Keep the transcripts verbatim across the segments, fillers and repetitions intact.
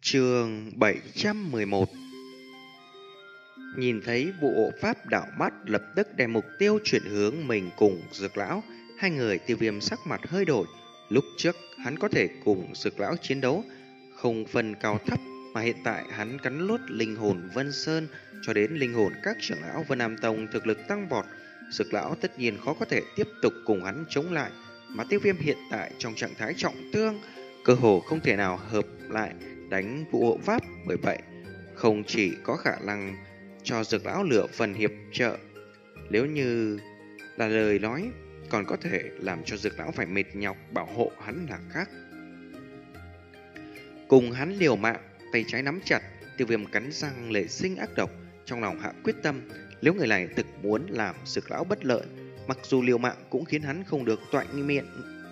Chương bảy trăm mười một. Nhìn thấy vụ hộ pháp đảo mắt, lập tức đem mục tiêu chuyển hướng mình cùng Dược lão. Hai người Tiêu Viêm sắc mặt hơi đổi. Lúc trước hắn có thể cùng Dược lão chiến đấu không phân cao thấp, mà hiện tại hắn cắn nuốt linh hồn Vân Sơn cho đến linh hồn các trưởng lão Vân Nam Tông thực lực tăng vọt. Dược lão tất nhiên khó có thể tiếp tục cùng hắn chống lại, mà Tiêu Viêm hiện tại trong trạng thái trọng thương, cơ hồ không thể nào hợp lại đánh vụ hộ pháp. Bởi vậy không chỉ có khả năng cho Dược lão lựa phần hiệp trợ, nếu như là lời nói, còn có thể làm cho Dược lão phải mệt nhọc bảo hộ hắn là khác. Cùng hắn liều mạng, tay trái nắm chặt, Tiêu Viêm cắn răng lệ sinh ác độc, trong lòng hạ quyết tâm, nếu người này thực muốn làm Dược lão bất lợi, mặc dù liều mạng cũng khiến hắn không được toại miệng.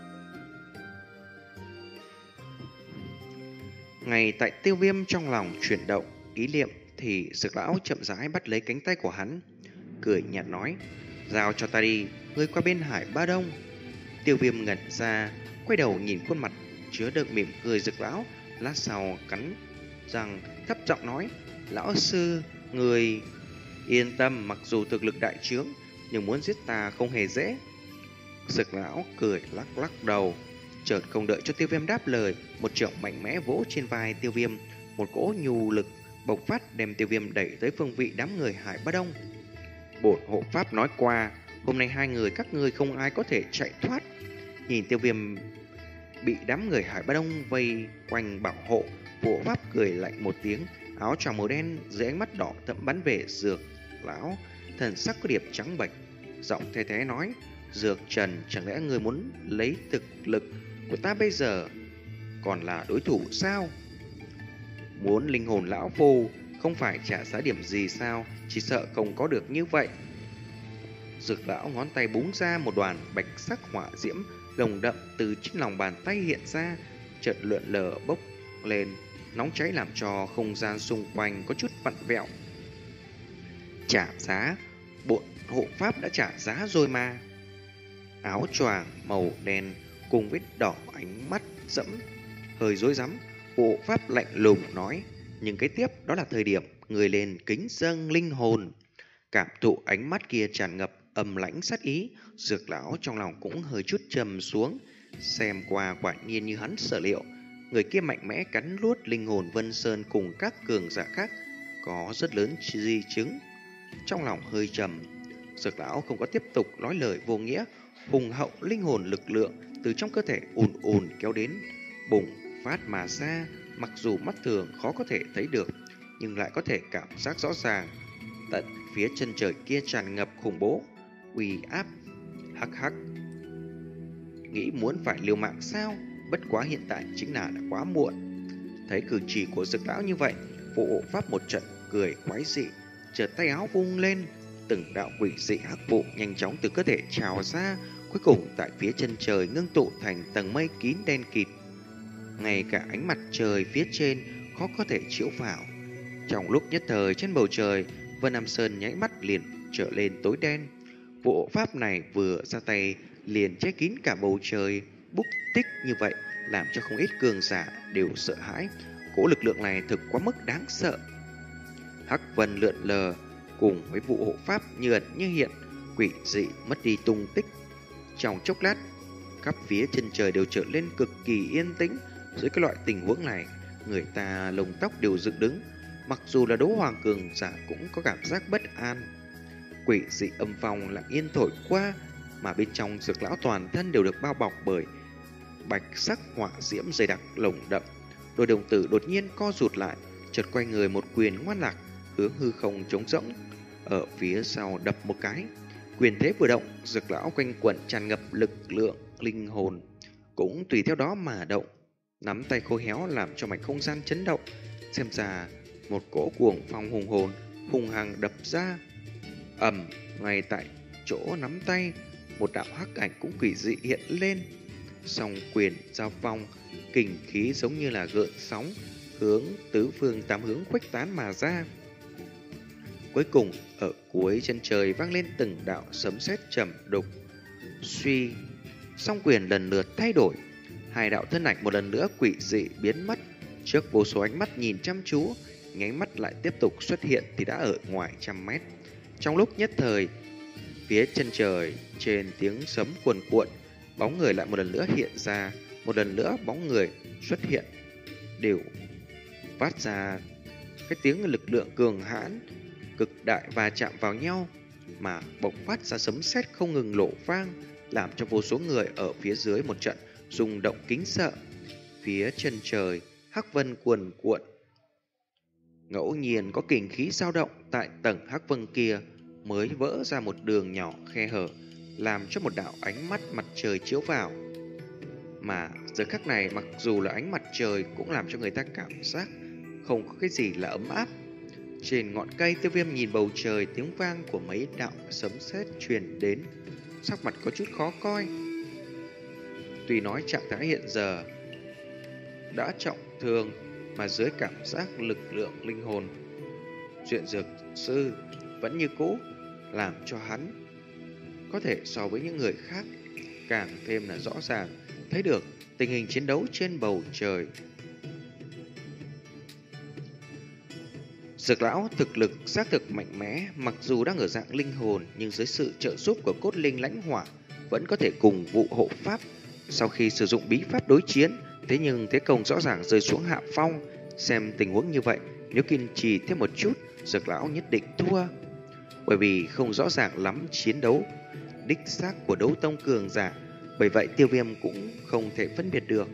Ngay tại Tiêu Viêm trong lòng chuyển động ý niệm thì Dược lão chậm rãi bắt lấy cánh tay của hắn, cười nhạt nói: "Giao cho ta đi, ngươi qua bên Hải Ba Đông." Tiêu Viêm ngẩn ra, quay đầu nhìn khuôn mặt chứa đựng mỉm cười Dược lão, lát sau cắn răng thấp giọng nói: "Lão sư, người yên tâm, mặc dù thực lực đại trướng, nhưng muốn giết ta không hề dễ." Dược lão cười lắc lắc đầu, chợt không đợi cho Tiêu Viêm đáp lời, một chưởng mạnh mẽ vỗ trên vai Tiêu Viêm, một cỗ nhu lực bộc phát đem Tiêu Viêm đẩy tới phương vị đám người Hải Ba Đông. Bổn hộ pháp nói qua, hôm nay hai người các ngươi không ai có thể chạy thoát. Nhìn Tiêu Viêm bị đám người Hải Ba Đông vây quanh bảo hộ, hộ pháp cười lạnh một tiếng, áo choàng màu đen dưới ánh mắt đỏ thẫm bắn về Dược lão, thần sắc có điểm trắng bệch, giọng the thế nói: "Dược Trần, chẳng lẽ ngươi muốn lấy thực lực của ta bây giờ còn là đối thủ sao? Muốn linh hồn lão phu không phải trả giá điểm gì sao? Chỉ sợ không có được như vậy." Dược lão ngón tay búng ra một đoàn bạch sắc hỏa diễm lồng đậm từ trên lòng bàn tay hiện ra, chợt lượn lờ bốc lên, nóng cháy làm cho không gian xung quanh có chút vặn vẹo. Trả giá? Bộn hộ pháp đã trả giá rồi mà. Áo choàng màu đen cùng vết đỏ ánh mắt dẫm hơi rối rắm, hộ pháp lạnh lùng nói: "Nhưng cái tiếp đó là thời điểm người lên kính dâng linh hồn." Cảm thụ ánh mắt kia tràn ngập âm lãnh sát ý, Dược lão trong lòng cũng hơi chút trầm xuống. Xem qua quả nhiên như hắn sở liệu, người kia mạnh mẽ cắn nuốt linh hồn Vân Sơn cùng các cường giả khác, có rất lớn di chứng. Trong lòng hơi trầm, Dược lão không có tiếp tục nói lời vô nghĩa, hùng hậu linh hồn lực lượng từ trong cơ thể ùn ùn kéo đến, bùng phát mà ra. Mặc dù mắt thường khó có thể thấy được, nhưng lại có thể cảm giác rõ ràng. Tận phía chân trời kia tràn ngập khủng bố uy áp. Hắc hắc, nghĩ muốn phải liều mạng sao? Bất quá hiện tại chính là đã quá muộn. Thấy cử chỉ của Dược lão như vậy, vụ hộ pháp một trận cười quái dị, chợt tay áo vung lên, từng đạo quỷ dị hắc vụ nhanh chóng từ cơ thể trào ra, cuối cùng tại phía chân trời ngưng tụ thành tầng mây kín đen kịt. Ngay cả ánh mặt trời phía trên khó có thể chiếu vào. Trong lúc nhất thời trên bầu trời, Vân Nam Sơn nháy mắt liền trở lên tối đen. Vụ hộ pháp này vừa ra tay liền che kín cả bầu trời, bút tích như vậy làm cho không ít cường giả đều sợ hãi. Cỗ lực lượng này thực quá mức đáng sợ. Hắc vân lượn lờ cùng với vụ hộ pháp như ẩn như hiện, quỷ dị mất đi tung tích. Trong chốc lát, khắp phía chân trời đều trở lên cực kỳ yên tĩnh. Dưới cái loại tình huống này, người ta lông tóc đều dựng đứng. Mặc dù là đấu hoàng cường giả cũng có cảm giác bất an. Quỷ dị âm phong lặng yên thổi qua, mà bên trong Dược lão toàn thân đều được bao bọc bởi bạch sắc hỏa diễm dày đặc lồng đậm. Đôi đồng tử đột nhiên co rụt lại, chợt quay người một quyền ngoan lạc hướng hư không trống rỗng ở phía sau đập một cái. Quyền thế vừa động, Dược lão quanh quẩn tràn ngập lực lượng linh hồn cũng tùy theo đó mà động. Nắm tay khô héo làm cho mảnh không gian chấn động. Xem ra một cỗ cuồng phong hùng hồn hùng hằng đập ra. Ầm, ngay tại chỗ nắm tay, một đạo hắc ảnh cũng quỷ dị hiện lên. Song quyền giao phong, kình khí giống như là gợn sóng hướng tứ phương tám hướng khuếch tán mà ra. Cuối cùng ở cuối chân trời vang lên từng đạo sấm sét trầm đục. Suy, song quyền lần lượt thay đổi, hai đạo thân ảnh một lần nữa quỷ dị biến mất. Trước vô số ánh mắt nhìn chăm chú, nháy mắt lại tiếp tục xuất hiện thì đã ở ngoài trăm mét. Trong lúc nhất thời, phía chân trời trên tiếng sấm cuồn cuộn, bóng người lại một lần nữa hiện ra, một lần nữa bóng người xuất hiện đều phát ra cái tiếng lực lượng cường hãn cực đại và chạm vào nhau, mà bộc phát ra sấm sét không ngừng nổ vang, làm cho vô số người ở phía dưới một trận rung động kính sợ. Phía chân trời hắc vân cuồn cuộn, ngẫu nhiên có kình khí dao động tại tầng hắc vân kia mới vỡ ra một đường nhỏ khe hở, làm cho một đạo ánh mắt mặt trời chiếu vào. Mà giờ khắc này mặc dù là ánh mặt trời cũng làm cho người ta cảm giác không có cái gì là ấm áp. Trên ngọn cây, Tiêu Viêm nhìn bầu trời, tiếng vang của mấy đạo sấm sét truyền đến, sắc mặt có chút khó coi. Tuy nói trạng thái hiện giờ đã trọng thương, mà dưới cảm giác lực lượng linh hồn, chuyện dược sư vẫn như cũ, làm cho hắn có thể so với những người khác càng thêm là rõ ràng thấy được tình hình chiến đấu trên bầu trời. Dược lão thực lực xác thực mạnh mẽ, mặc dù đang ở dạng linh hồn nhưng dưới sự trợ giúp của cốt linh lãnh hỏa vẫn có thể cùng vụ hộ pháp. Sau khi sử dụng bí pháp đối chiến, thế nhưng thế công rõ ràng rơi xuống hạ phong. Xem tình huống như vậy, nếu kiên trì thêm một chút, dược lão nhất định thua. Bởi vì không rõ ràng lắm chiến đấu đích xác của đấu tông cường giả, bởi vậy Tiêu Viêm cũng không thể phân biệt được.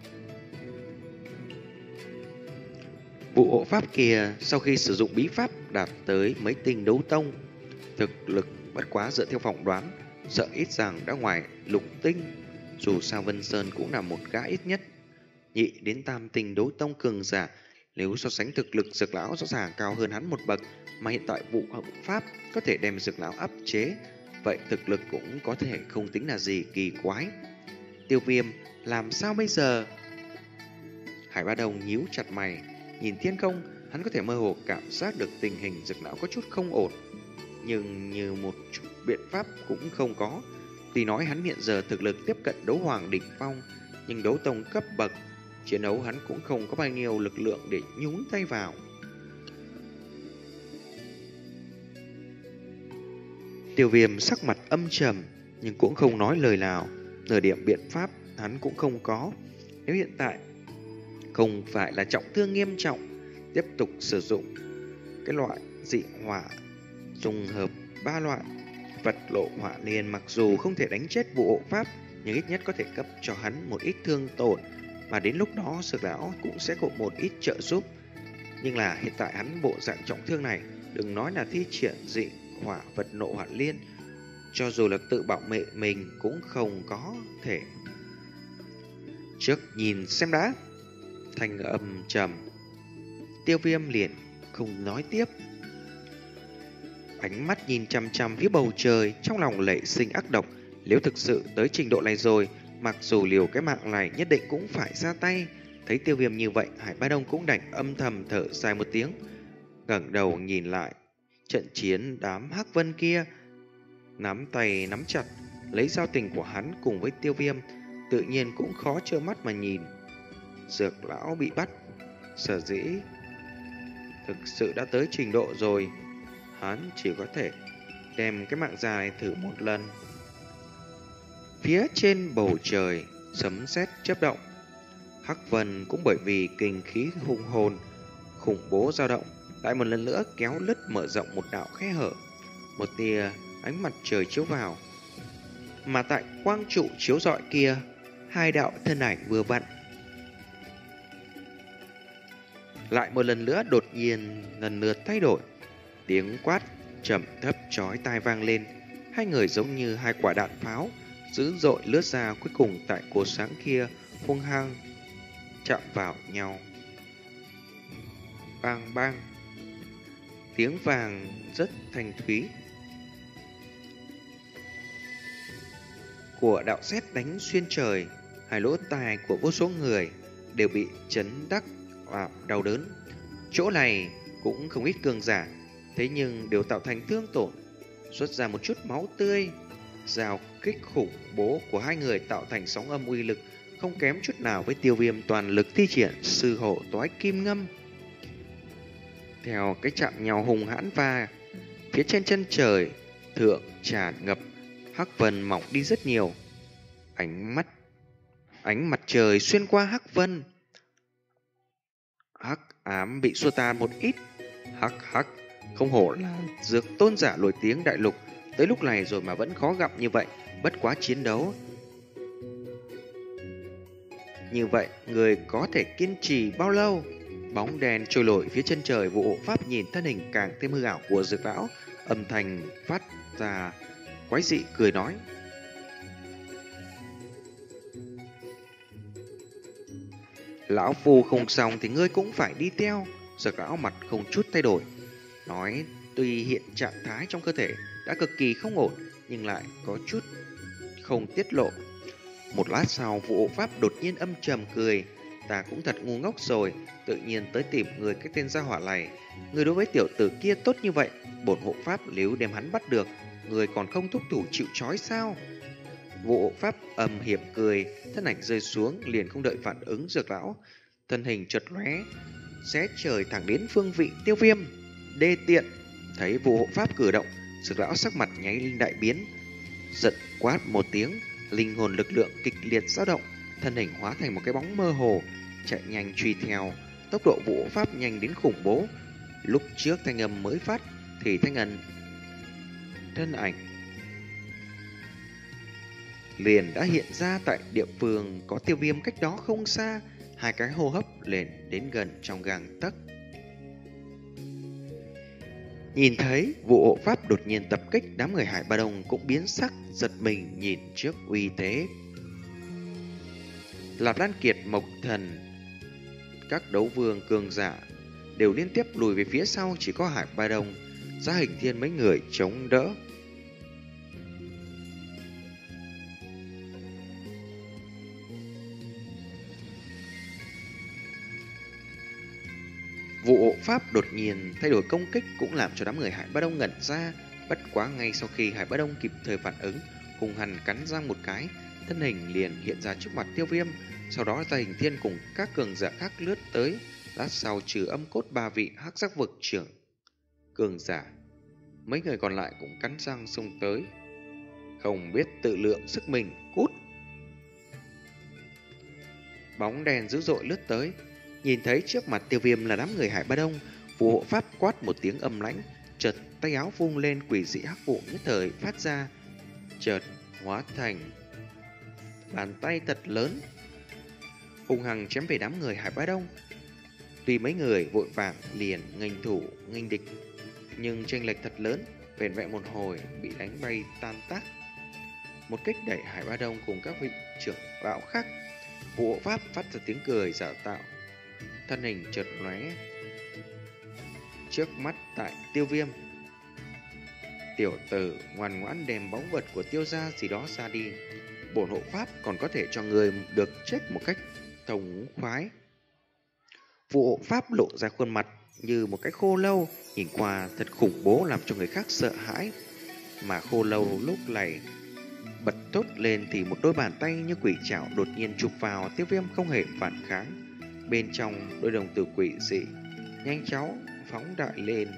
Vụ hộ pháp kia sau khi sử dụng bí pháp đạt tới mấy tinh đấu tông, thực lực bất quá dựa theo phỏng đoán, sợ ít rằng đã ngoài lục tinh. Dù sao Vân Sơn cũng là một gã ít nhất nhị đến tam tinh đấu tông cường giả. Nếu so sánh thực lực, dược lão rõ ràng cao hơn hắn một bậc, mà hiện tại vụ hộ pháp có thể đem dược lão áp chế, vậy thực lực cũng có thể không tính là gì kỳ quái. Tiêu Viêm làm sao bây giờ? Hải Ba Đồng nhíu chặt mày, nhìn thiên không, hắn có thể mơ hồ cảm giác được tình hình dược lão có chút không ổn, nhưng như một chút biện pháp cũng không có. Tuy nói hắn hiện giờ thực lực tiếp cận đấu hoàng đỉnh phong, nhưng đấu tông cấp bậc chiến đấu hắn cũng không có bao nhiêu lực lượng để nhúng tay vào. Tiêu Viêm sắc mặt âm trầm, nhưng cũng không nói lời nào. Nửa điểm biện pháp hắn cũng không có. Nếu hiện tại không phải là trọng thương nghiêm trọng, tiếp tục sử dụng cái loại dị hỏa dùng hợp ba loại vật lộ hỏa liền, mặc dù không thể đánh chết vụ hộ pháp, nhưng ít nhất có thể cấp cho hắn một ít thương tổn, mà đến lúc đó dược lão cũng sẽ có một ít trợ giúp. Nhưng là hiện tại hắn bộ dạng trọng thương này, đừng nói là thi triển dị hỏa vật nộ hỏa liên, cho dù là tự bảo mệ mình cũng không có thể. Trước nhìn xem đã. Thanh âm trầm, Tiêu Viêm liền không nói tiếp. Ánh mắt nhìn chằm chằm phía bầu trời, trong lòng lệ sinh ác độc. Nếu thực sự tới trình độ này rồi, mặc dù liều cái mạng này nhất định cũng phải ra tay. Thấy Tiêu Viêm như vậy, Hải Ba Đông cũng đành âm thầm thở dài một tiếng, ngẩng đầu nhìn lại trận chiến đám hắc vân kia, nắm tay nắm chặt lấy giao tình của hắn cùng với Tiêu Viêm, tự nhiên cũng khó trơ mắt mà nhìn. Dược lão bị bắt, sở dĩ thực sự đã tới trình độ rồi, hắn chỉ có thể đem cái mạng dài thử một lần. Phía trên bầu trời sấm sét chớp động, hắc vân cũng bởi vì kinh khí hung hồn khủng bố dao động, lại một lần nữa kéo lứt mở rộng một đạo khe hở. Một tia ánh mặt trời chiếu vào, mà tại quang trụ chiếu rọi kia, hai đạo thân ảnh vừa vặn lại một lần nữa đột nhiên lần lượt thay đổi. Tiếng quát trầm thấp chói tai vang lên, hai người giống như hai quả đạn pháo dữ dội lướt ra, cuối cùng tại cột sáng kia hung hăng chạm vào nhau. Bang bang, tiếng vàng rất thanh thúy của đạo sét đánh xuyên trời, hai lỗ tai của vô số người đều bị chấn đắc và đau đớn. Chỗ này cũng không ít cường giả, thế nhưng đều tạo thành thương tổn, xuất ra một chút máu tươi. Giao kích khủng bố của hai người tạo thành sóng âm uy lực không kém chút nào với Tiêu Viêm toàn lực thi triển sư hộ toái kim ngâm. Theo cái chạm nhau hùng hãn và phía trên chân trời thượng tràn ngập hắc vân mỏng đi rất nhiều. Ánh mắt ánh mặt trời xuyên qua hắc vân, hắc ám bị xua tan một ít. Hắc hắc, không hổ là dược tôn giả nổi tiếng đại lục, tới lúc này rồi mà vẫn khó gặp như vậy. Bất quá chiến đấu như vậy, người có thể kiên trì bao lâu? Bóng đèn trôi nổi phía chân trời, Vụ hộ pháp nhìn thân hình càng thêm hư ảo của dược lão, âm thanh phát ra quái dị cười nói: lão phu không xong thì ngươi cũng phải đi theo. Dược lão mặt không chút thay đổi, nói tuy hiện trạng thái trong cơ thể đã cực kỳ không ổn, nhưng lại có chút không tiết lộ. Một lát sau, Vụ hộ pháp đột nhiên âm trầm cười: ta cũng thật ngu ngốc rồi, tự nhiên tới tìm người cái tên gia hỏa này. Người đối với tiểu tử kia tốt như vậy, bổn hộ pháp nếu đem hắn bắt được, người còn không thúc thủ chịu trói sao? Vụ hộ pháp âm hiểm cười, thân ảnh rơi xuống, liền không đợi phản ứng dược lão, thân hình chợt lóe, xé trời thẳng đến phương vị Tiêu Viêm. Đê tiện! Thấy vụ hộ pháp cử động, dược lão sắc mặt nháy linh đại biến, giận quát một tiếng, linh hồn lực lượng kịch liệt dao động, thân hình hóa thành một cái bóng mơ hồ, chạy nhanh truy theo. Tốc độ vụ hộ pháp nhanh đến khủng bố. Lúc trước thanh âm mới phát thì thanh âm thân ảnh liền đã hiện ra tại địa phương có Tiêu Viêm cách đó không xa, hai cái hô hấp liền đến gần trong gang tấc. Nhìn thấy vụ hộ pháp đột nhiên tập kích, đám người Hải Ba Đông cũng biến sắc, giật mình nhìn trước uy thế. Lạp Lan Kiệt, Mộc Thần, các đấu vương cường giả đều liên tiếp lùi về phía sau, chỉ có Hải Ba Đông, Giá Hình Thiên mấy người chống đỡ. Vụ hộ pháp đột nhiên thay đổi công kích cũng làm cho đám người Hải Ba Đông ngẩn ra. Bất quá ngay sau khi Hải Ba Đông kịp thời phản ứng, hung hăng cắn răng một cái, thân hình liền hiện ra trước mặt Tiêu Viêm. Sau đó Gia Hình Thiên cùng các cường giả khác lướt tới. Lát sau trừ âm cốt ba vị hắc sắc vực trưởng cường giả, mấy người còn lại cũng cắn răng xông tới. Không biết tự lượng sức mình, cút! Bóng đèn dữ dội lướt tới. Nhìn thấy trước mặt Tiêu Viêm là đám người Hải Ba Đông, vụ hộ pháp quát một tiếng âm lãnh, chợt tay áo vung lên, quỷ dị hắc vụ nhất thời phát ra, chợt hóa thành bàn tay thật lớn, hung hăng chém về đám người Hải Ba Đông. Tuy mấy người vội vàng liền nghênh thủ nghênh địch, nhưng chênh lệch thật lớn, vẻn vẹn một hồi bị đánh bay tan tác. Một kích đẩy Hải Ba Đông cùng các vị trưởng lão khác. Vụ hộ pháp phát ra tiếng cười giả tạo, thân hình chợt lóe trước mắt tại Tiêu Viêm. Tiểu tử ngoan ngoãn đem báu vật của Tiêu gia gì đó ra đi, bổn hộ pháp còn có thể cho người được chết một cách thống khoái. Vụ hộ pháp lộ ra khuôn mặt như một cái khô lâu, nhìn qua thật khủng bố, làm cho người khác sợ hãi. Mà khô lâu lúc này bật thốt lên thì một đôi bàn tay như quỷ trảo đột nhiên chụp vào Tiêu Viêm, không hề phản kháng. Bên trong đôi đồng tử quỷ dị nhanh chóng phóng đại lên.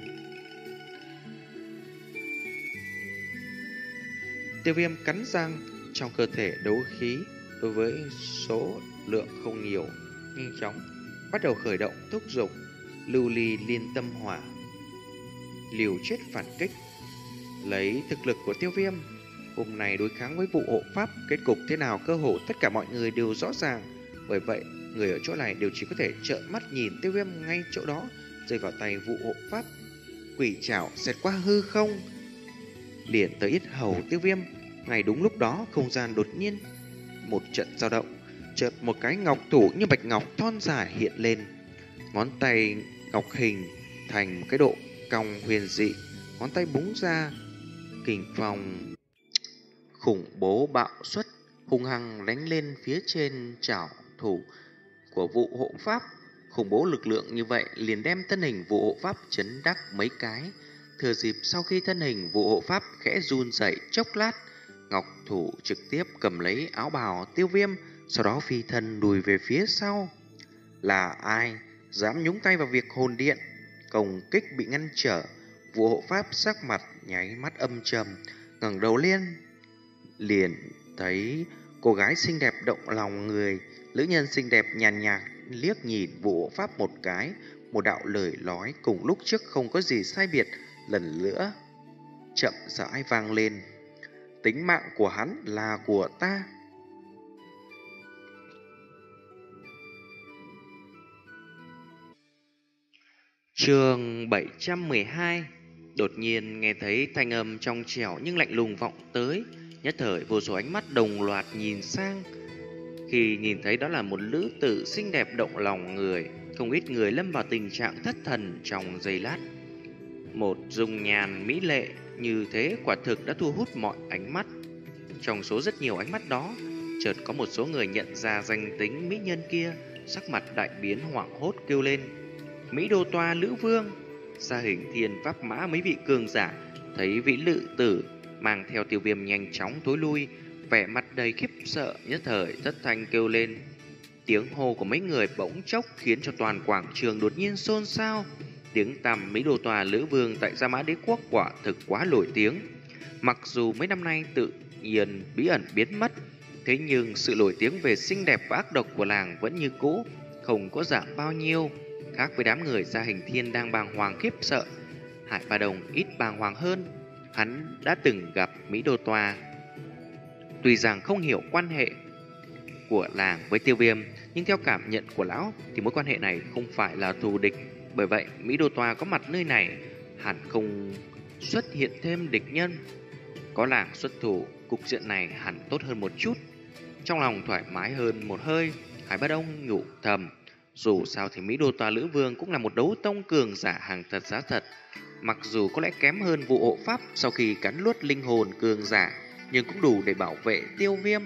Tiêu Viêm cắn răng, trong cơ thể đấu khí đối với số lượng không nhiều, nhanh chóng bắt đầu khởi động thúc giục lưu ly liên tâm hỏa, liều chết phản kích. Lấy thực lực của Tiêu Viêm hôm nay đối kháng với vụ hộ pháp, kết cục thế nào cơ hồ tất cả mọi người đều rõ ràng. Bởi vậy người ở chỗ này đều chỉ có thể trợn mắt nhìn Tiêu Viêm ngay chỗ đó rơi vào tay vụ hộ pháp. Quỷ trảo xẹt qua hư không, liền tới yết hầu Tiêu Viêm. Ngay đúng lúc đó, không gian đột nhiên một trận dao động, chợt một cái ngọc thủ như bạch ngọc thon dài hiện lên, ngón tay ngọc hình thành một cái độ cong huyền dị, ngón tay búng ra, kình phong khủng bố bạo xuất, hung hăng đánh lên phía trên trảo thủ của vụ hộ pháp. Khủng bố lực lượng như vậy liền đem thân hình vụ hộ pháp chấn đắc mấy cái. Thừa dịp sau khi thân hình vụ hộ pháp khẽ run dậy chốc lát, ngọc thủ trực tiếp cầm lấy áo bào Tiêu Viêm, sau đó phi thân lùi về phía sau. Là ai dám nhúng tay vào việc hồn điện? Công kích bị ngăn trở. Vụ hộ pháp sắc mặt nháy mắt âm trầm, ngẩng đầu lên liền thấy cô gái xinh đẹp động lòng người. Nữ nhân xinh đẹp nhàn nhạt liếc nhìn vụ hộ pháp một cái, một đạo lời nói cùng lúc trước không có gì sai biệt lần nữa chậm rãi vang lên. Tính mạng của hắn là của ta. Chương bảy trăm mười hai. Đột nhiên nghe thấy thanh âm trong trẻo nhưng lạnh lùng vọng tới, nhất thời vô số ánh mắt đồng loạt nhìn sang. Khi nhìn thấy đó là một nữ tử xinh đẹp động lòng người, không ít người lâm vào tình trạng thất thần trong giây lát. Một dung nhan mỹ lệ như thế quả thực đã thu hút mọi ánh mắt. Trong số rất nhiều ánh mắt đó, chợt có một số người nhận ra danh tính mỹ nhân kia, sắc mặt đại biến hoảng hốt kêu lên: Mỹ Đô Toa Lữ Vương! Gia hình thiên pháp mã mấy vị cường giả thấy vị lự tử mang theo Tiêu Viêm nhanh chóng tối lui, vẻ mặt đầy khiếp sợ, nhất thời thất thanh kêu lên. Tiếng hô của mấy người bỗng chốc khiến cho toàn quảng trường đột nhiên xôn xao. Tiếng tăm Mỹ Đô Toa Lữ Vương tại Gia Mã Đế Quốc quả thực quá nổi tiếng. Mặc dù mấy năm nay tự nhiên bí ẩn biến mất, thế nhưng sự nổi tiếng về xinh đẹp và ác độc của làng vẫn như cũ, không có giảm bao nhiêu. Khác với đám người Gia Hình Thiên đang bàng hoàng khiếp sợ, Hải Ba Đồng ít bàng hoàng hơn. Hắn đã từng gặp Mỹ Đô Toa, tuy rằng không hiểu quan hệ của làng với Tiêu Viêm, nhưng theo cảm nhận của lão thì mối quan hệ này không phải là thù địch. Bởi vậy Mỹ Đô Toa có mặt nơi này hẳn không xuất hiện thêm địch nhân. Có làng xuất thủ, cục diện này hẳn tốt hơn một chút. Trong lòng thoải mái hơn một hơi, Hải Ba Đông nhủ thầm, dù sao thì Mỹ Đô Toa Lữ Vương cũng là một đấu tông cường giả hàng thật giá thật. Mặc dù có lẽ kém hơn vụ hộ pháp sau khi cắn nuốt linh hồn cường giả, nhưng cũng đủ để bảo vệ Tiêu Viêm.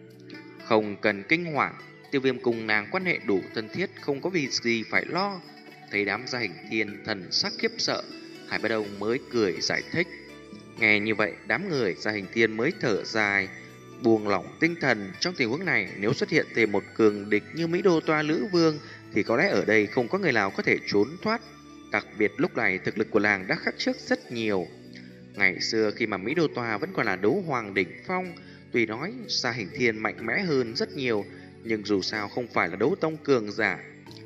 Không cần kinh hoàng, Tiêu Viêm cùng nàng quan hệ đủ thân thiết, không có vì gì phải lo. Thấy đám Gia Hình Thiên thần sắc khiếp sợ, Hải Ba Đông mới cười giải thích. Nghe như vậy, đám người Gia Hình Thiên mới thở dài, buông lỏng tinh thần. Trong tình huống này, nếu xuất hiện thêm một cường địch như Mỹ Đô Toa Lữ Vương thì có lẽ ở đây không có người nào có thể trốn thoát. Đặc biệt lúc này thực lực của làng đã khác trước rất nhiều. Ngày xưa khi mà Mỹ Đô Toa vẫn còn là đấu hoàng đỉnh phong, tuy nói Gia Hình Thiên mạnh mẽ hơn rất nhiều, nhưng dù sao không phải là đấu tông cường giả.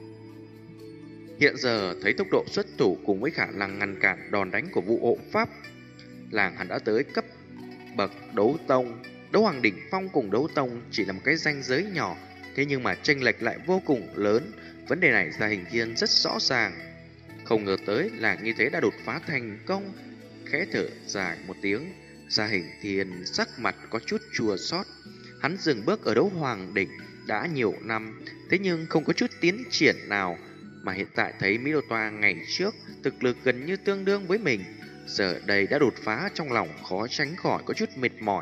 Hiện giờ thấy tốc độ xuất thủ cùng với khả năng ngăn cản đòn đánh của vụ hộ pháp, làng hắn đã tới cấp bậc đấu tông. Đấu hoàng đỉnh phong cùng đấu tông chỉ là một cái ranh giới nhỏ, thế nhưng mà chênh lệch lại vô cùng lớn. Vấn đề này Gia Hình Thiên rất rõ ràng. Không ngờ tới làng như thế đã đột phá thành công. Khẽ thở dài một tiếng, Gia Hình Thiên sắc mặt có chút chua xót. Hắn dừng bước ở đấu hoàng đỉnh đã nhiều năm, thế nhưng không có chút tiến triển nào. Mà hiện tại thấy Mỹ Đô Toa ngày trước thực lực gần như tương đương với mình, giờ đây đã đột phá, trong lòng khó tránh khỏi có chút mệt mỏi.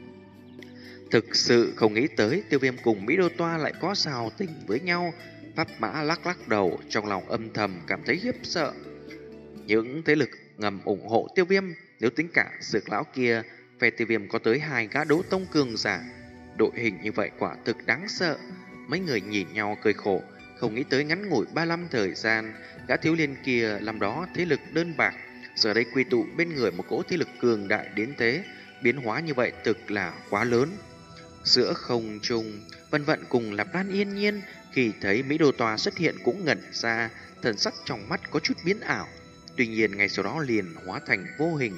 Thực sự không nghĩ tới Tiêu Viêm cùng Mỹ Đô Toa lại có giao tình với nhau. Pháp Mã lắc lắc đầu, trong lòng âm thầm cảm thấy khiếp sợ. Những thế lực ngầm ủng hộ Tiêu Viêm, nếu tính cả Dược lão kia, phe Tiêu Viêm có tới hai gã đấu tông cường giả. Đội hình như vậy quả thực đáng sợ. Mấy người nhìn nhau cười khổ, không nghĩ tới ngắn ngủi ba mươi lăm thời gian, gã thiếu liên kia làm đó thế lực đơn bạc, giờ đây quy tụ bên người một cỗ thế lực cường đại đến thế. Biến hóa như vậy thực là quá lớn. Giữa không trung, Vân Vận cùng Lạp Lan yên nhiên khi thấy Mỹ Đô Toa xuất hiện cũng ngẩn ra, thần sắc trong mắt có chút biến ảo. Tuy nhiên ngay sau đó liền hóa thành vô hình.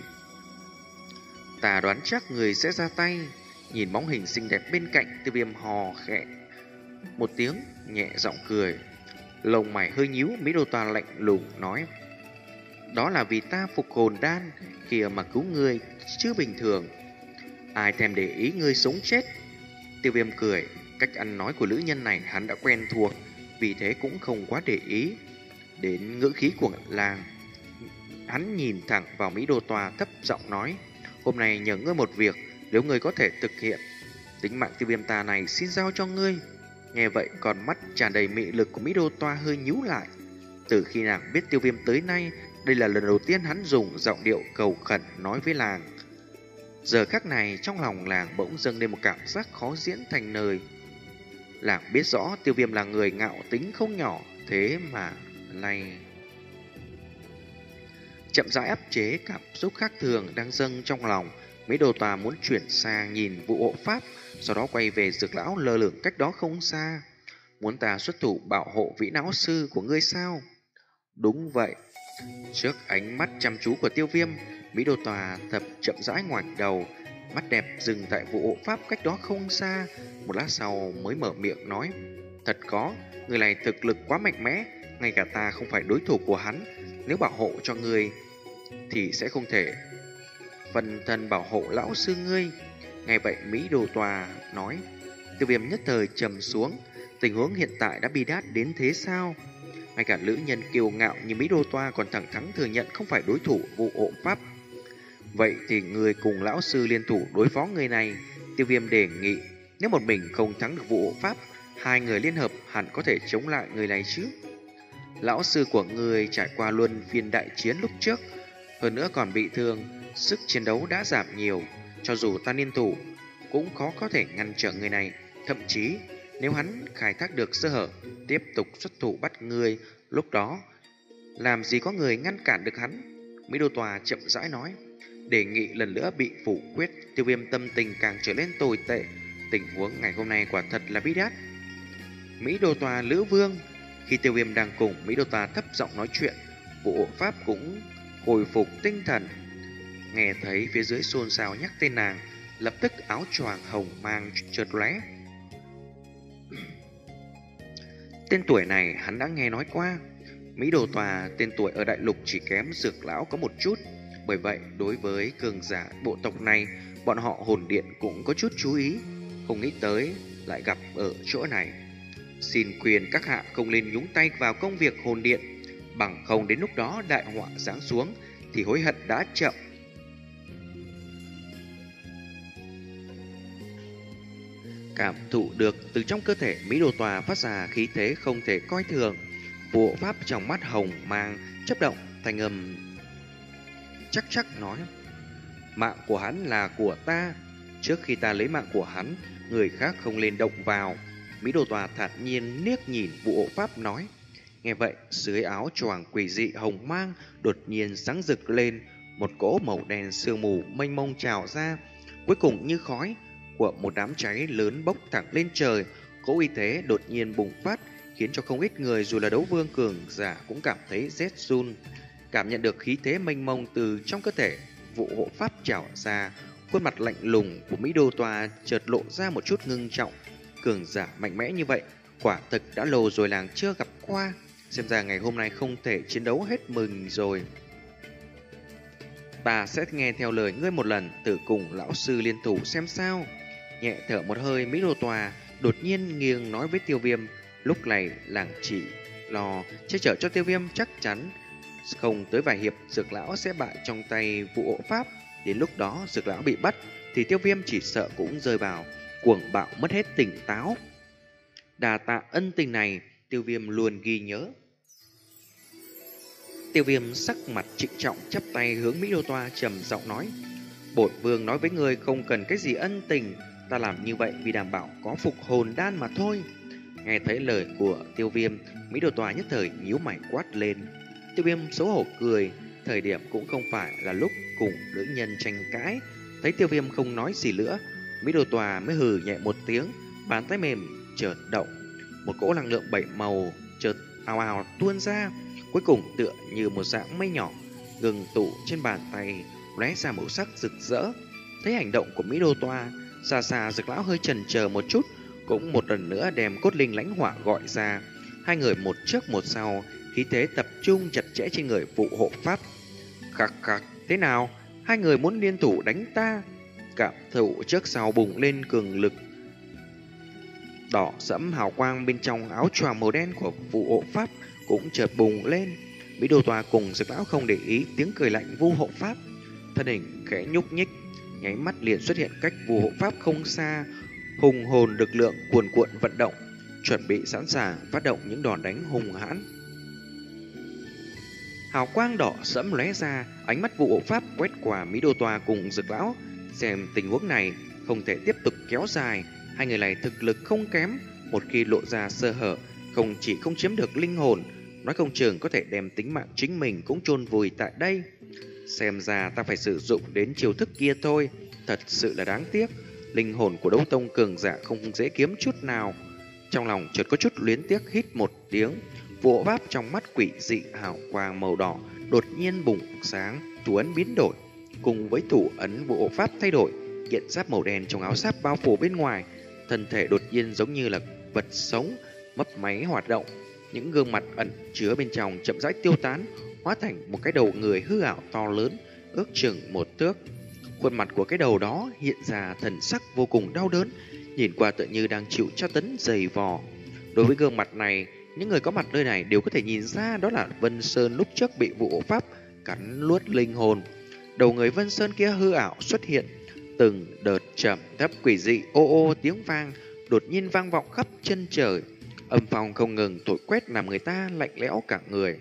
Ta đoán chắc người sẽ ra tay. Nhìn bóng hình xinh đẹp bên cạnh, Tiêu Viêm hò khẽ một tiếng, nhẹ giọng cười. Lông mày hơi nhíu, Mỹ Đô Toa lạnh lùng nói: đó là vì ta phục hồn đan kìa mà cứu ngươi chứ bình thường ai thèm để ý ngươi sống chết. Tiêu Viêm cười, cách ăn nói của nữ nhân này hắn đã quen thuộc, vì thế cũng không quá để ý đến ngữ khí của làng. Hắn nhìn thẳng vào Mỹ Đô Toa thấp giọng nói: hôm nay nhờ ngươi một việc, nếu ngươi có thể thực hiện, tính mạng Tiêu Viêm ta này xin giao cho ngươi. Nghe vậy, con mắt tràn đầy mị lực của Mỹ Đô Toa hơi nhíu lại. Từ khi nàng biết Tiêu Viêm tới nay, đây là lần đầu tiên hắn dùng giọng điệu cầu khẩn nói với làng. Giờ khắc này trong lòng làng bỗng dâng lên một cảm giác khó diễn thành lời. Làng biết rõ Tiêu Viêm là người ngạo tính không nhỏ, thế mà nay chậm rãi áp chế cảm xúc khác thường đang dâng trong lòng. Mỹ Đồ Tòa muốn chuyển sang nhìn vụ hộ pháp, sau đó quay về Dược lão lơ lửng cách đó không xa. Muốn ta xuất thủ bảo hộ vị não sư của ngươi sao? Đúng vậy. Trước ánh mắt chăm chú của Tiêu Viêm, Mỹ Đồ Tòa thập chậm rãi ngoảnh đầu, mắt đẹp dừng tại vụ hộ pháp cách đó không xa. Một lát sau mới mở miệng nói: thật có, người này thực lực quá mạnh mẽ, ngay cả ta không phải đối thủ của hắn. Nếu bảo hộ cho ngươi thì sẽ không thể phần thân bảo hộ lão sư ngươi. Ngay vậy Mỹ Đồ Tòa nói. Tiêu Viêm nhất thời trầm xuống. Tình huống hiện tại đã bi đát đến thế sao? Ngay cả nữ nhân kiêu ngạo như Mỹ Đô Toa còn thẳng thắn thừa nhận không phải đối thủ vụ hộ pháp. Vậy thì người cùng lão sư liên thủ đối phó người này. Tiêu Viêm đề nghị, nếu một mình không thắng được vụ hộ pháp, hai người liên hợp hẳn có thể chống lại người này chứ. Lão sư của người trải qua luân phiên đại chiến lúc trước, hơn nữa còn bị thương, sức chiến đấu đã giảm nhiều. Cho dù ta liên thủ cũng khó có thể ngăn trở người này. Thậm chí nếu hắn khai thác được sơ hở, tiếp tục xuất thủ bắt người, lúc đó làm gì có người ngăn cản được hắn. Mỹ Đô Tòa chậm rãi nói. Đề nghị lần nữa bị phủ quyết. Tiêu Viêm tâm tình càng trở nên tồi tệ. Tình huống ngày hôm nay quả thật là bi đát. Mỹ Đô Tòa Lữ Vương. Khi Tiêu Viêm đang cùng Mỹ Đô Tòa thấp giọng nói chuyện, vụ hộ pháp cũng hồi phục tinh thần. Nghe thấy phía dưới xôn xao nhắc tên nàng, lập tức áo choàng hồng mang chợt lóe. Tên tuổi này hắn đã nghe nói qua. Mỹ Đồ Tòa tên tuổi ở đại lục chỉ kém Dược lão có một chút. Bởi vậy đối với cường giả bộ tộc này, bọn họ hồn điện cũng có chút chú ý. Không nghĩ tới lại gặp ở chỗ này. Xin quyền các hạ không nên nhúng tay vào công việc hồn điện, bằng không đến lúc đó đại họa giáng xuống thì hối hận đã chậm. Cảm thụ được từ trong cơ thể Mỹ Đồ Tòa phát ra khí thế không thể coi thường. Bộ pháp trong mắt hồng mang chấp động, thanh âm chắc chắc nói: mạng của hắn là của ta, trước khi ta lấy mạng của hắn, người khác không lên động vào. Mỹ Đồ Tòa thản nhiên liếc nhìn vụ hộ pháp nói. Nghe vậy, dưới áo choàng quỷ dị hồng mang đột nhiên sáng rực lên, một cỗ màu đen sương mù mênh mông trào ra, cuối cùng như khói của một đám cháy lớn bốc thẳng lên trời. Cỗ uy thế đột nhiên bùng phát, khiến cho không ít người dù là đấu vương cường giả cũng cảm thấy rét run. Cảm nhận được khí thế mênh mông từ trong cơ thể vụ hộ pháp trào ra, khuôn mặt lạnh lùng của Mỹ Đô Tòa chợt lộ ra một chút ngưng trọng. Cường giả mạnh mẽ như vậy, quả thực đã lâu rồi làng chưa gặp qua. Xem ra ngày hôm nay không thể chiến đấu hết mình rồi. Ta sẽ nghe theo lời ngươi một lần, tự cùng lão sư liên thủ xem sao. Nhẹ thở một hơi, Mỹ Đô Tòa đột nhiên nghiêng nói với Tiêu Viêm. Lúc này làng chỉ lo che chở cho Tiêu Viêm, chắc chắn không tới vài hiệp Dược lão sẽ bại trong tay vụ hộ pháp. Đến lúc đó Dược lão bị bắt thì Tiêu Viêm chỉ sợ cũng rơi vào cuồng bạo mất hết tỉnh táo. Đà tạ ân tình này, Tiêu Viêm luôn ghi nhớ. Tiêu Viêm sắc mặt trịnh trọng chắp tay hướng Mỹ Đô Toa trầm giọng nói: bổn vương nói với người không cần cái gì ân tình, ta làm như vậy vì đảm bảo có phục hồn đan mà thôi. Nghe thấy lời của Tiêu Viêm, Mỹ Đô Toa nhất thời nhíu mày quát lên. Tiêu Viêm xấu hổ cười, thời điểm cũng không phải là lúc cùng nữ nhân tranh cãi. Thấy Tiêu Viêm không nói gì nữa, Mỹ Đô Tòa mới hừ nhẹ một tiếng, bàn tay mềm chợt động, một cỗ năng lượng bảy màu chợt ào ào tuôn ra, cuối cùng tựa như một dạng mây nhỏ ngừng tụ trên bàn tay, lóe ra màu sắc rực rỡ. Thấy hành động của Mỹ Đô Toa, xa xa Dược lão hơi chần chờ một chút, cũng một lần nữa đem cốt linh lãnh hỏa gọi ra. Hai người một trước một sau, khí thế tập trung chặt chẽ trên người vụ hộ pháp. Khắc khắc, thế nào? Hai người muốn liên thủ đánh ta? Cảm thụ trước sau bùng lên cường lực đỏ sẫm, hào quang bên trong áo choàng màu đen của vụ hộ pháp cũng chợt bùng lên. Mỹ Đô Tòa cùng Dược lão không để ý tiếng cười lạnh vụ hộ pháp, thân hình khẽ nhúc nhích, nháy mắt liền xuất hiện cách vụ hộ pháp không xa. Hùng hồn lực lượng cuồn cuộn vận động, chuẩn bị sẵn sàng phát động những đòn đánh hung hãn. Hào quang đỏ sẫm lóe ra, ánh mắt vụ hộ pháp quét qua Mỹ Đô Tòa cùng Dược lão, xem tình huống này không thể tiếp tục kéo dài. Hai người này thực lực không kém, một khi lộ ra sơ hở, không chỉ không chiếm được linh hồn, nói không chừng có thể đem tính mạng chính mình cũng chôn vùi tại đây. Xem ra ta phải sử dụng đến chiêu thức kia thôi, thật sự là đáng tiếc. Linh hồn của đấu tông cường giả không dễ kiếm chút nào. Trong lòng chợt có chút luyến tiếc, hít một tiếng. Vụ hộ pháp trong mắt quỷ dị hào quang màu đỏ đột nhiên bùng sáng, thủ ấn biến đổi. Cùng với thủ ấn, vụ hộ pháp thay đổi, kiện giáp màu đen trong áo giáp bao phủ bên ngoài, thân thể đột nhiên giống như là vật sống mấp máy hoạt động. Những gương mặt ẩn chứa bên trong chậm rãi tiêu tán, hóa thành một cái đầu người hư ảo to lớn, ước chừng một thước. Khuôn mặt của cái đầu đó hiện ra thần sắc vô cùng đau đớn, nhìn qua tựa như đang chịu tra tấn dày vò. Đối với gương mặt này, những người có mặt nơi này đều có thể nhìn ra đó là Vân Sơn lúc trước bị vụ hộ pháp cắn nuốt linh hồn. Đầu người Vân Sơn kia hư ảo xuất hiện, từng đợt trầm thấp quỷ dị ô ô tiếng vang đột nhiên vang vọng khắp chân trời. Âm phong không ngừng thổi quét làm người ta lạnh lẽo cả người.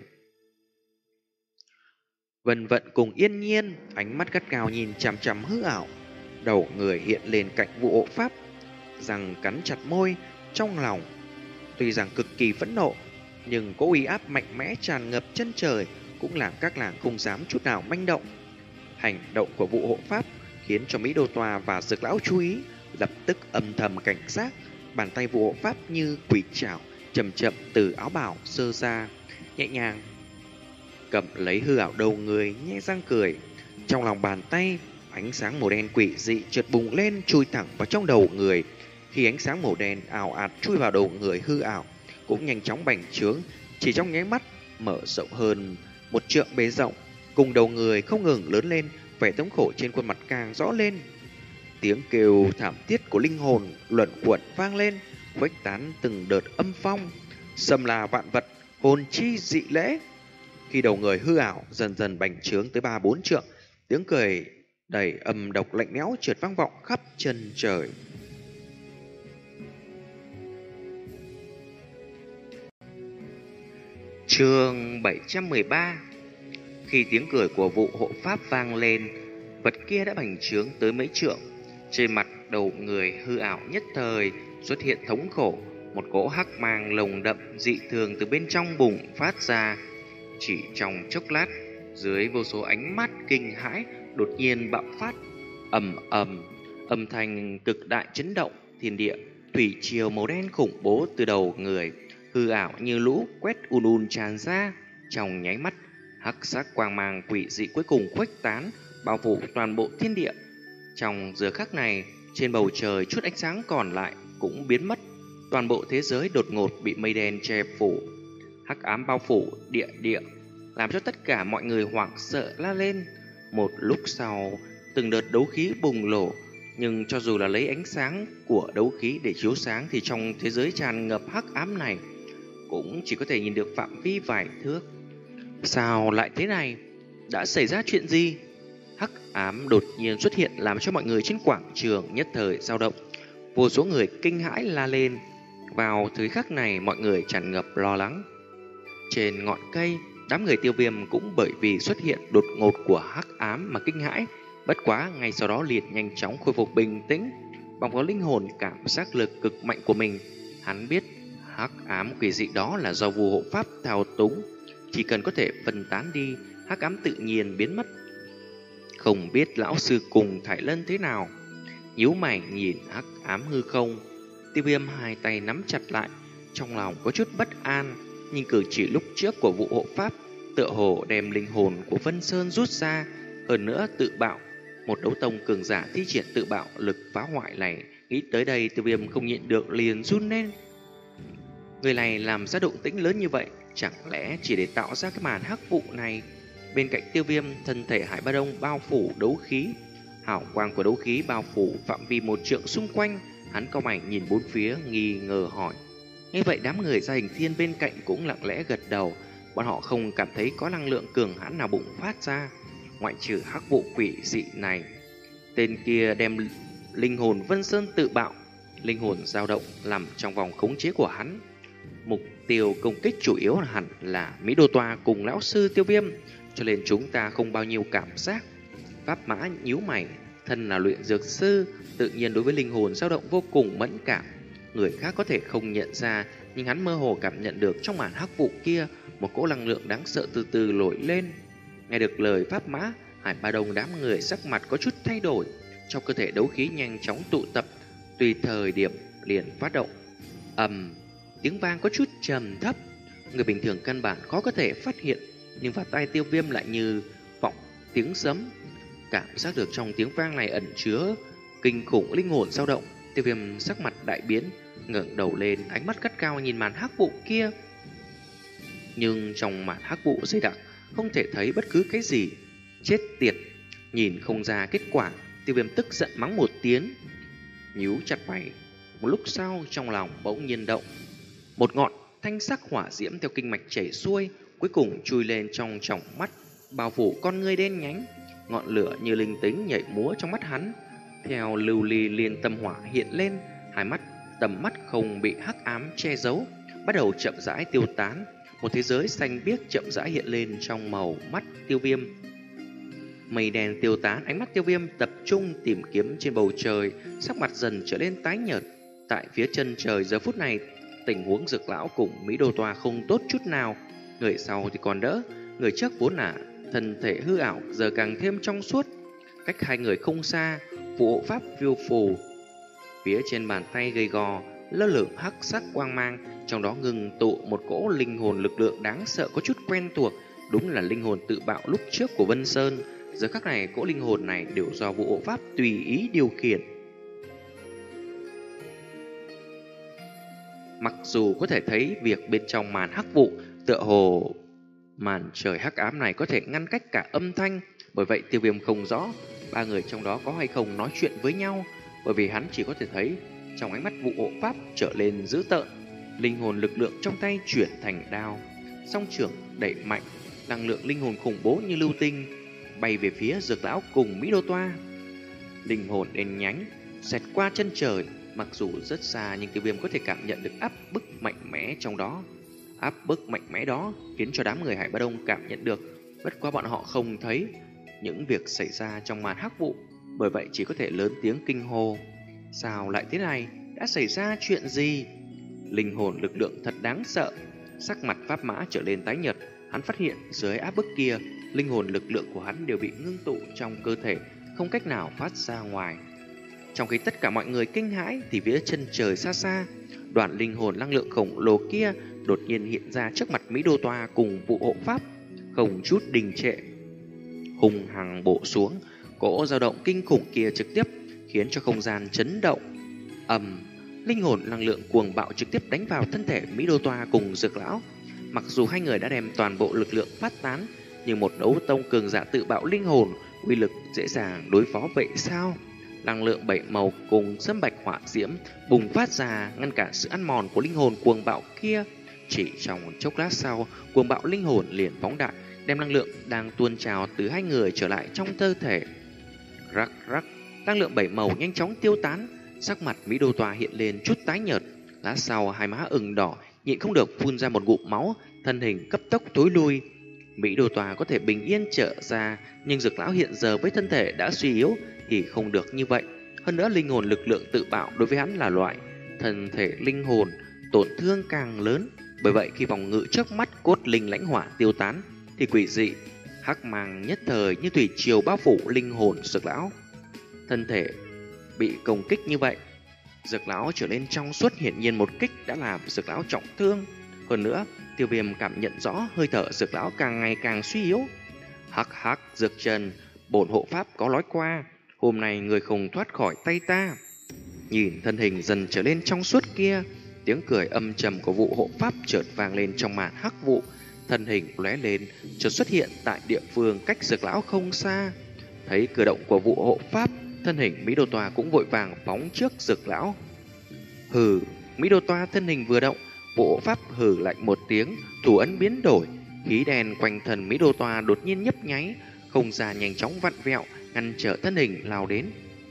Vân Vận cùng Yên Nhiên ánh mắt gắt gao nhìn chằm chằm hư ảo. Đầu người hiện lên cạnh vụ hộ pháp, răng cắn chặt môi, trong lòng tuy rằng cực kỳ phẫn nộ, nhưng có uy áp mạnh mẽ tràn ngập chân trời cũng làm các làng không dám chút nào manh động. Hành động của vụ hộ pháp khiến cho Mỹ Đô Tòa và Dược Lão chú ý, lập tức âm thầm cảnh giác. Bàn tay vụ hộ pháp như quỷ trảo chậm chậm từ áo bào sơ ra, nhẹ nhàng cầm lấy hư ảo đầu người, nhẹ răng cười. Trong lòng bàn tay, ánh sáng màu đen quỷ dị chợt bùng lên, chui thẳng vào trong đầu người. Khi ánh sáng màu đen ảo ạt chui vào đầu người hư ảo, cũng nhanh chóng bành trướng, chỉ trong nháy mắt mở rộng hơn một trượng bề rộng, cùng đầu người không ngừng lớn lên, vẻ thống khổ trên khuôn mặt càng rõ lên. Tiếng kêu thảm thiết của linh hồn luẩn quẩn vang lên, khuếch tán từng đợt âm phong, xâm là vạn vật, hồn chi dị lễ. Khi đầu người hư ảo dần dần bành trướng tới ba bốn trượng, tiếng cười đầy âm độc lạnh lẽo chợt vang vọng khắp chân trời. Chương bảy trăm mười ba. Khi tiếng cười của vụ hộ pháp vang lên, vật kia đã bành trướng tới mấy trượng. Trên mặt đầu người hư ảo nhất thời xuất hiện thống khổ, một cỗ hắc mang lồng đậm dị thường từ bên trong bùng phát ra. Chỉ trong chốc lát, dưới vô số ánh mắt kinh hãi đột nhiên bạo phát, ầm ầm, âm thanh cực đại chấn động thiên địa. Thủy triều màu đen khủng bố từ đầu người hư ảo như lũ quét ùn ùn tràn ra. Trong nháy mắt, hắc sắc quang mang quỷ dị cuối cùng khuếch tán, bao phủ toàn bộ thiên địa. Trong giờ khắc này, trên bầu trời chút ánh sáng còn lại cũng biến mất, toàn bộ thế giới đột ngột bị mây đen che phủ, hắc ám bao phủ địa địa, làm cho tất cả mọi người hoảng sợ la lên. Một lúc sau, từng đợt đấu khí bùng nổ, nhưng cho dù là lấy ánh sáng của đấu khí để chiếu sáng thì trong thế giới tràn ngập hắc ám này cũng chỉ có thể nhìn được phạm vi vài thước. Sao lại thế này? Đã xảy ra chuyện gì? Hắc ám đột nhiên xuất hiện làm cho mọi người trên quảng trường nhất thời dao động. Vô số người kinh hãi la lên. Vào thời khắc này, mọi người tràn ngập lo lắng. Trên ngọn cây, đám người Tiêu Viêm cũng bởi vì xuất hiện đột ngột của hắc ám mà kinh hãi. Bất quá ngay sau đó liền nhanh chóng khôi phục bình tĩnh. Bằng vào linh hồn cảm giác lực cực mạnh của mình, hắn biết hắc ám quỷ dị đó là do vụ hộ pháp thao túng. Chỉ cần có thể phân tán đi, hắc ám tự nhiên biến mất. Không biết lão sư cùng Thải Lân thế nào? Nhíu mày nhìn hắc ám hư không, Tiêu Viêm hai tay nắm chặt lại, trong lòng có chút bất an. Nhìn cử chỉ lúc trước của vụ hộ pháp, tựa hồ đem linh hồn của Vân Sơn rút ra, hơn nữa tự bạo. Một đấu tông cường giả thi triển tự bạo lực phá hoại này, nghĩ tới đây Tiêu Viêm không nhịn được liền run lên. Người này làm ra động tĩnh lớn như vậy, chẳng lẽ chỉ để tạo ra cái màn hắc vụ này? Bên cạnh Tiêu Viêm, thân thể Hải Ba Đông bao phủ đấu khí, hào quang của đấu khí bao phủ phạm vi một trượng xung quanh. Hắn cau mày nhìn bốn phía, nghi ngờ hỏi. Nghe vậy, đám người gia hình thiên bên cạnh cũng lặng lẽ gật đầu. Bọn họ không cảm thấy có năng lượng cường hãn nào bùng phát ra, ngoại trừ hắc vụ quỷ dị này. Tên kia đem linh hồn Vân Sơn tự bạo, linh hồn dao động nằm trong vòng khống chế của hắn. Mục tiêu công kích chủ yếu là hẳn là Mỹ Đô Toa cùng lão sư Tiêu Viêm, cho nên chúng ta không bao nhiêu cảm giác. Pháp Mã nhíu mày, thân là luyện dược sư, tự nhiên đối với linh hồn dao động vô cùng mẫn cảm. Người khác có thể không nhận ra, nhưng hắn mơ hồ cảm nhận được trong màn hắc vụ kia một cỗ năng lượng đáng sợ từ từ nổi lên. Nghe được lời pháp mã, Hải Ba Đông đám người sắc mặt có chút thay đổi, trong cơ thể đấu khí nhanh chóng tụ tập, tùy thời điểm liền phát động. Ầm, tiếng vang có chút trầm thấp, người bình thường căn bản khó có thể phát hiện, nhưng vào tai Tiêu Viêm lại như vọng tiếng sấm. Cảm giác được trong tiếng vang này ẩn chứa kinh khủng linh hồn dao động. Tiêu Viêm sắc mặt đại biến, ngẩng đầu lên, ánh mắt gắt cao nhìn màn hắc vụ kia. Nhưng trong màn hắc vụ dày đặc không thể thấy bất cứ cái gì. Chết tiệt, nhìn không ra kết quả. Tiêu Viêm tức giận mắng một tiếng, nhíu chặt mày. Một lúc sau trong lòng bỗng nhiên động, một ngọn thanh sắc hỏa diễm theo kinh mạch chảy xuôi, cuối cùng chui lên trong tròng mắt, bao phủ con ngươi đen nhánh. Ngọn lửa như linh tính nhảy múa trong mắt hắn, theo lưu ly liên tâm hỏa hiện lên. Hai mắt tầm mắt không bị hắc ám che giấu, bắt đầu chậm rãi tiêu tán. Một thế giới xanh biếc chậm rãi hiện lên trong màu mắt Tiêu Viêm. Mây đen tiêu tán, ánh mắt Tiêu Viêm tập trung tìm kiếm trên bầu trời, sắc mặt dần trở nên tái nhợt. Tại phía chân trời giờ phút này, tình huống Dược lão cùng Mỹ Đô Toa không tốt chút nào. Người sau thì còn đỡ, người trước vốn là thân thể hư ảo, giờ càng thêm trong suốt. Cách hai người không xa, vụ hộ pháp phiêu phù. Phía trên bàn tay gầy gò, lơ lửng hắc sắc quang mang, trong đó ngừng tụ một cỗ linh hồn lực lượng đáng sợ có chút quen thuộc. Đúng là linh hồn tự bạo lúc trước của Vân Sơn. Giờ khắc này, cỗ linh hồn này đều do vụ hộ pháp tùy ý điều khiển. Mặc dù có thể thấy việc bên trong màn hắc vụ, tựa hồ màn trời hắc ám này có thể ngăn cách cả âm thanh. Bởi vậy Tiêu Viêm không rõ ba người trong đó có hay không nói chuyện với nhau, bởi vì hắn chỉ có thể thấy trong ánh mắt vụ hộ pháp trở lên dữ tợn. Linh hồn lực lượng trong tay chuyển thành đao, song trưởng đẩy mạnh, năng lượng linh hồn khủng bố như lưu tinh bay về phía Dược lão cùng Mỹ Đô Toa. Linh hồn đen nhánh xẹt qua chân trời, mặc dù rất xa nhưng Tiêu Viêm có thể cảm nhận được áp bức mạnh mẽ trong đó. Áp bức mạnh mẽ đó khiến cho đám người Hải Ba Đông cảm nhận được, bất quá bọn họ không thấy những việc xảy ra trong màn hắc vụ, bởi vậy chỉ có thể lớn tiếng kinh hô. Sao lại thế này? Đã xảy ra chuyện gì? Linh hồn lực lượng thật đáng sợ. Sắc mặt Pháp Mã trở lên tái nhợt, hắn phát hiện dưới áp bức kia, linh hồn lực lượng của hắn đều bị ngưng tụ trong cơ thể, không cách nào phát ra ngoài. Trong khi tất cả mọi người kinh hãi thì phía chân trời xa xa, đoàn linh hồn năng lượng khổng lồ kia đột nhiên hiện ra trước mặt Mỹ Đô Toa cùng vụ hộ pháp, không chút đình trệ, hùng hằng bổ xuống. Cỗ dao động kinh khủng kia trực tiếp khiến cho không gian chấn động. Ầm, linh hồn năng lượng cuồng bạo trực tiếp đánh vào thân thể Mỹ Đô Toa cùng Dược lão. Mặc dù hai người đã đem toàn bộ lực lượng phát tán, nhưng một đấu tông cường giả tự bạo linh hồn, uy lực dễ dàng đối phó vậy sao? Năng lượng bảy màu cùng sấm bạch hỏa diễm bùng phát ra ngăn cản sự ăn mòn của linh hồn cuồng bạo kia. Chỉ trong một chốc lát sau, cuồng bạo linh hồn liền phóng đại, đem năng lượng đang tuôn trào từ hai người trở lại trong cơ thể. Rắc rắc, năng lượng bảy màu nhanh chóng tiêu tán, sắc mặt Mỹ Đô Toa hiện lên chút tái nhợt. Lát sau hai má ửng đỏ, nhịn không được phun ra một ngụm máu, thân hình cấp tốc tối lui. Mỹ Đô Toa có thể bình yên trở ra, nhưng Dược lão hiện giờ với thân thể đã suy yếu thì không được như vậy. Hơn nữa linh hồn lực lượng tự bạo đối với hắn là loại thân thể linh hồn tổn thương càng lớn. Bởi vậy khi vòng ngự trước mắt cốt linh lãnh hỏa tiêu tán thì quỷ dị hắc mang nhất thời như thủy triều bao phủ linh hồn Dược lão. Thân thể bị công kích như vậy, Dược lão trở lên trong suốt, hiển nhiên một kích đã làm Dược lão trọng thương. Hơn nữa, Tiêu Viêm cảm nhận rõ hơi thở Dược lão càng ngày càng suy yếu. Hắc hắc, Dược Trần, bổn hộ pháp có nói qua, hôm nay người không thoát khỏi tay ta. Nhìn thân hình dần trở lên trong suốt kia, tiếng cười âm trầm của vụ hộ pháp chợt vang lên trong màn hắc vụ. Thân hình lóe lên, chợt xuất hiện tại địa phương cách Dược lão không xa. Thấy cử động của vụ hộ pháp, thân hình Mỹ Đô Toa cũng vội vàng phóng trước Dược lão. Hừ, Mỹ Đô Toa thân hình vừa động, vụ hộ pháp hừ lạnh một tiếng, thủ ấn biến đổi, khí đen quanh thân Mỹ Đô Toa đột nhiên nhấp nháy, không gian nhanh chóng vặn vẹo, ngăn trở thân hình lao đến.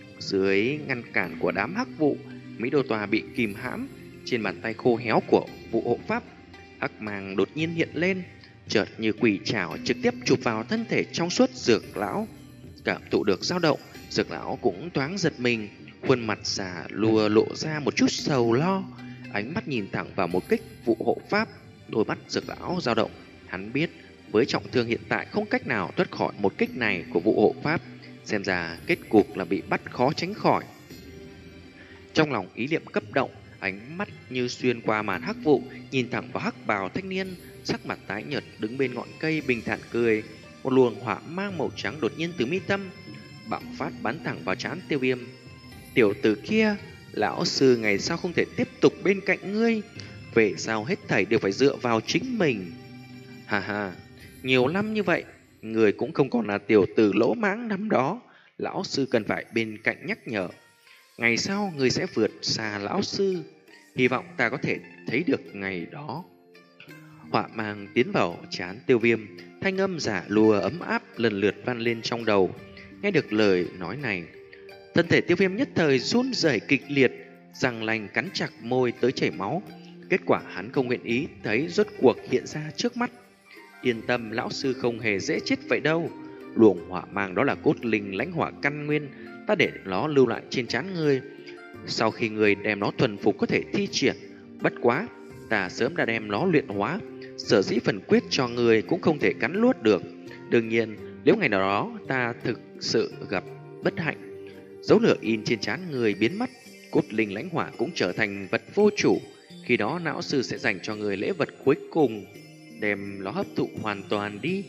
Dưới ngăn cản của đám hắc vụ, Mỹ Đô Toa bị kìm hãm. Trên bàn tay khô héo của vụ hộ pháp, hắc mang đột nhiên hiện lên, chợt như quỷ trảo trực tiếp chụp vào thân thể trong suốt Dược lão. Cảm thụ được dao động, Dược lão cũng thoáng giật mình, khuôn mặt già lùa lộ ra một chút sầu lo, ánh mắt nhìn thẳng vào một kích vụ hộ pháp. Đôi mắt dược lão dao động, hắn biết với trọng thương hiện tại không cách nào thoát khỏi một kích này của vụ hộ pháp, xem ra kết cục là bị bắt khó tránh khỏi. Trong lòng ý niệm cấp động, ánh mắt như xuyên qua màn hắc vụ, nhìn thẳng vào hắc bào thanh niên, sắc mặt tái nhợt đứng bên ngọn cây bình thản cười. Một luồng hỏa mang màu trắng đột nhiên từ mi tâm bạo phát bắn thẳng vào trán Tiêu Viêm. Tiểu tử kia, lão sư ngày sau không thể tiếp tục bên cạnh ngươi, về sau hết thảy đều phải dựa vào chính mình. Hà hà, nhiều năm như vậy, người cũng không còn là tiểu tử lỗ mãng năm đó, lão sư cần phải bên cạnh nhắc nhở. Ngày sau người sẽ vượt xa lão sư, hy vọng ta có thể thấy được ngày đó. Họa mang tiến vào trán Tiêu Viêm, thanh âm giả lùa ấm áp lần lượt vang lên trong đầu. Nghe được lời nói này, thân thể Tiêu Viêm nhất thời run rẩy kịch liệt, răng lành cắn chặt môi tới chảy máu. Kết quả hắn không nguyện ý thấy rốt cuộc hiện ra trước mắt. Yên tâm, lão sư không hề dễ chết vậy đâu. Luồng hỏa mang đó là cốt linh lãnh hỏa căn nguyên, ta để nó lưu lại trên trán ngươi. Sau khi ngươi đem nó thuần phục có thể thi triển. Bất quá, ta sớm đã đem nó luyện hóa, sở dĩ phần quyết cho ngươi cũng không thể cắn luốt được. Đương nhiên, nếu ngày nào đó ta thực sự gặp bất hạnh, dấu lửa in trên trán người biến mất, cốt linh lãnh hỏa cũng trở thành vật vô chủ. Khi đó lão sư sẽ dành cho người lễ vật cuối cùng, đem nó hấp thụ hoàn toàn đi.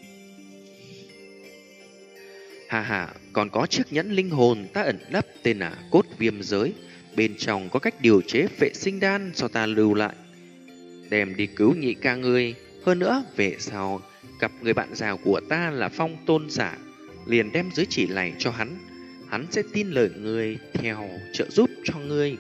Hà hà, còn có chiếc nhẫn linh hồn ta ẩn nấp tên là cốt viêm giới, bên trong có cách điều chế vệ sinh đan do ta lưu lại, đem đi cứu nhị ca ngươi. Hơn nữa, về sau gặp người bạn già của ta là Phong Tôn giả, liền đem giới chỉ này cho hắn, hắn sẽ tin lời ngươi, theo trợ giúp cho ngươi.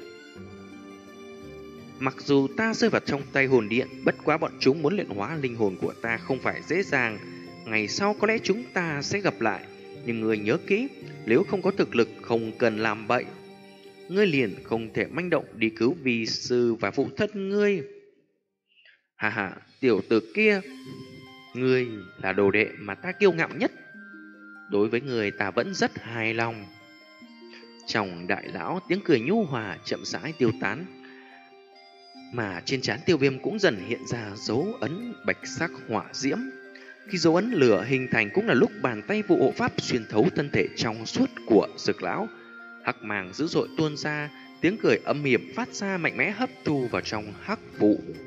Mặc dù ta rơi vào trong tay hồn điện, bất quá bọn chúng muốn luyện hóa linh hồn của ta không phải dễ dàng. Ngày sau có lẽ chúng ta sẽ gặp lại, nhưng ngươi nhớ kỹ, nếu không có thực lực không cần làm bậy. Ngươi liền không thể manh động đi cứu vi sư và phụ thân ngươi. Hà hà, tiểu tử kia, ngươi là đồ đệ mà ta kiêu ngạo nhất. Đối với người ta vẫn rất hài lòng. Trong đại lão, tiếng cười nhu hòa chậm rãi tiêu tán, mà trên trán Tiêu Viêm cũng dần hiện ra dấu ấn bạch sắc hỏa diễm. Khi dấu ấn lửa hình thành cũng là lúc bàn tay vụ hộ pháp xuyên thấu thân thể trong suốt của Dược lão. Hắc màng dữ dội tuôn ra, tiếng cười âm hiểm phát ra mạnh mẽ hấp thu vào trong hắc vụ.